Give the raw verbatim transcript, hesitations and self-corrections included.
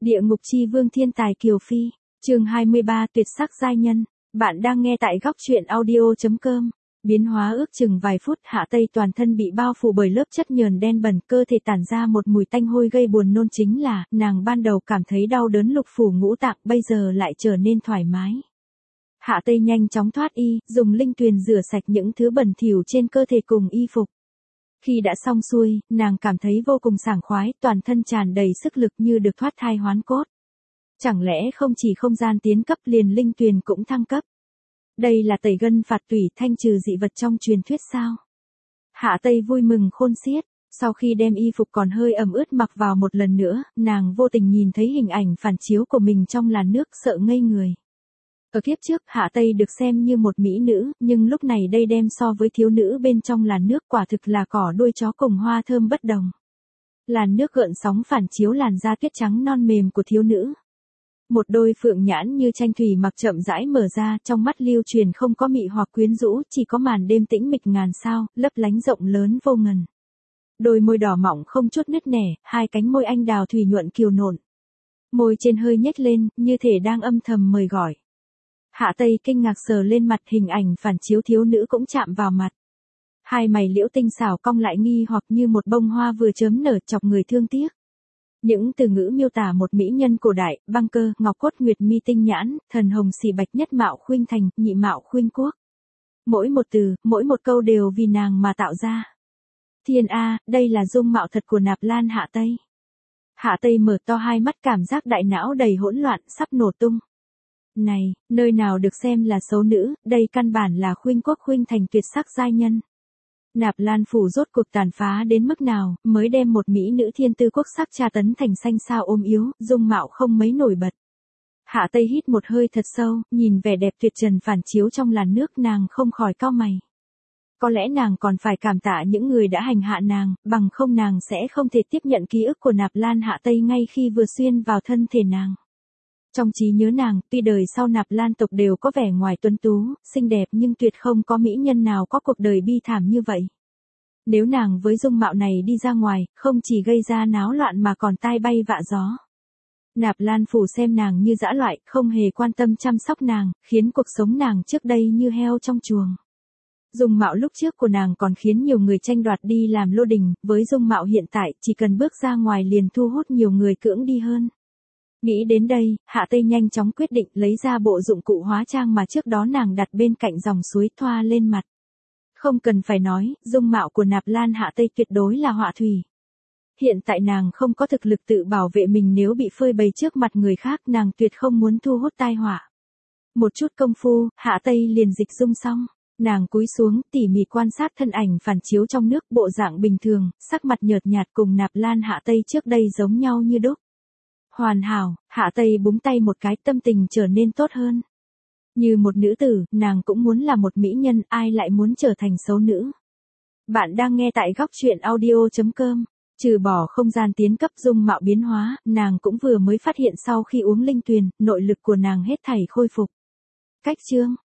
Địa ngục chi vương thiên tài Kiều Phi, chương hai mươi ba tuyệt sắc giai nhân. Bạn đang nghe tại góc truyện audio.com. Biến hóa ước chừng vài phút, Hạ Tây toàn thân bị bao phủ bởi lớp chất nhờn đen bẩn, cơ thể tản ra một mùi tanh hôi gây buồn nôn, chính là, nàng ban đầu cảm thấy đau đớn lục phủ ngũ tạng, bây giờ lại trở nên thoải mái. Hạ Tây nhanh chóng thoát y, dùng linh tuyền rửa sạch những thứ bẩn thỉu trên cơ thể cùng y phục. Khi đã xong xuôi, nàng cảm thấy vô cùng sảng khoái, toàn thân tràn đầy sức lực như được thoát thai hoán cốt. Chẳng lẽ không chỉ không gian tiến cấp liền linh tuyền cũng thăng cấp? Đây là tẩy gân phạt tủy, thanh trừ dị vật trong truyền thuyết sao? Hạ Tây vui mừng khôn xiết, sau khi đem y phục còn hơi ẩm ướt mặc vào một lần nữa, nàng vô tình nhìn thấy hình ảnh phản chiếu của mình trong làn nước, sợ ngây người. Ở kiếp trước, Hạ Tây được xem như một mỹ nữ, nhưng lúc này đây đem so với thiếu nữ bên trong làn nước, quả thực là cỏ đuôi chó cùng hoa thơm bất đồng. Làn nước gợn sóng phản chiếu làn da tuyết trắng non mềm của thiếu nữ. Một đôi phượng nhãn như tranh thủy mặc chậm rãi mở ra, trong mắt lưu truyền không có mị hoặc quyến rũ, chỉ có màn đêm tĩnh mịch ngàn sao, lấp lánh rộng lớn vô ngần. Đôi môi đỏ mỏng không chút nứt nẻ, hai cánh môi anh đào thủy nhuận kiều nộn. Môi trên hơi nhếch lên, như thể đang âm thầm mời gọi. Hạ Tây kinh ngạc sờ lên mặt, hình ảnh phản chiếu thiếu nữ cũng chạm vào mặt. Hai mày liễu tinh xảo cong lại nghi hoặc như một bông hoa vừa chớm nở, chọc người thương tiếc. Những từ ngữ miêu tả một mỹ nhân cổ đại, băng cơ, ngọc cốt, nguyệt mi tinh nhãn, thần hồng xì bạch, nhất mạo khuynh thành, nhị mạo khuynh quốc. Mỗi một từ, mỗi một câu đều vì nàng mà tạo ra. Thiên A, đây là dung mạo thật của Nạp Lan Hạ Tây. Hạ Tây mở to hai mắt, cảm giác đại não đầy hỗn loạn, sắp nổ tung. Này, nơi nào được xem là xấu nữ, đây căn bản là khuynh quốc khuynh thành tuyệt sắc giai nhân. Nạp Lan phủ rốt cuộc tàn phá đến mức nào, mới đem một mỹ nữ thiên tư quốc sắc tra tấn thành xanh xao ôm yếu, dung mạo không mấy nổi bật. Hạ Tây hít một hơi thật sâu, nhìn vẻ đẹp tuyệt trần phản chiếu trong làn nước, nàng không khỏi cau mày. Có lẽ nàng còn phải cảm tạ những người đã hành hạ nàng, bằng không nàng sẽ không thể tiếp nhận ký ức của Nạp Lan Hạ Tây ngay khi vừa xuyên vào thân thể nàng. Trong trí nhớ nàng, tuy đời sau Nạp Lan tộc đều có vẻ ngoài tuấn tú, xinh đẹp, nhưng tuyệt không có mỹ nhân nào có cuộc đời bi thảm như vậy. Nếu nàng với dung mạo này đi ra ngoài, không chỉ gây ra náo loạn mà còn tai bay vạ gió. Nạp Lan phủ xem nàng như dã loại, không hề quan tâm chăm sóc nàng, khiến cuộc sống nàng trước đây như heo trong chuồng. Dung mạo lúc trước của nàng còn khiến nhiều người tranh đoạt đi làm lô đình, với dung mạo hiện tại, chỉ cần bước ra ngoài liền thu hút nhiều người cưỡng đi hơn. Nghĩ đến đây, Hạ Tây nhanh chóng quyết định lấy ra bộ dụng cụ hóa trang mà trước đó nàng đặt bên cạnh dòng suối, thoa lên mặt. Không cần phải nói, dung mạo của Nạp Lan Hạ Tây tuyệt đối là họa thủy. Hiện tại nàng không có thực lực tự bảo vệ mình, nếu bị phơi bày trước mặt người khác, nàng tuyệt không muốn thu hút tai họa. Một chút công phu, Hạ Tây liền dịch dung xong. Nàng cúi xuống, tỉ mỉ quan sát thân ảnh phản chiếu trong nước, bộ dạng bình thường, sắc mặt nhợt nhạt cùng Nạp Lan Hạ Tây trước đây giống nhau như đúc. Hoàn hảo, Hạ Tây búng tay một cái, tâm tình trở nên tốt hơn. Như một nữ tử, nàng cũng muốn là một mỹ nhân, ai lại muốn trở thành xấu nữ. Bạn đang nghe tại góc truyện audio.com. Trừ bỏ không gian tiến cấp, dung mạo biến hóa, nàng cũng vừa mới phát hiện sau khi uống linh tuyền, nội lực của nàng hết thảy khôi phục. Cách chương,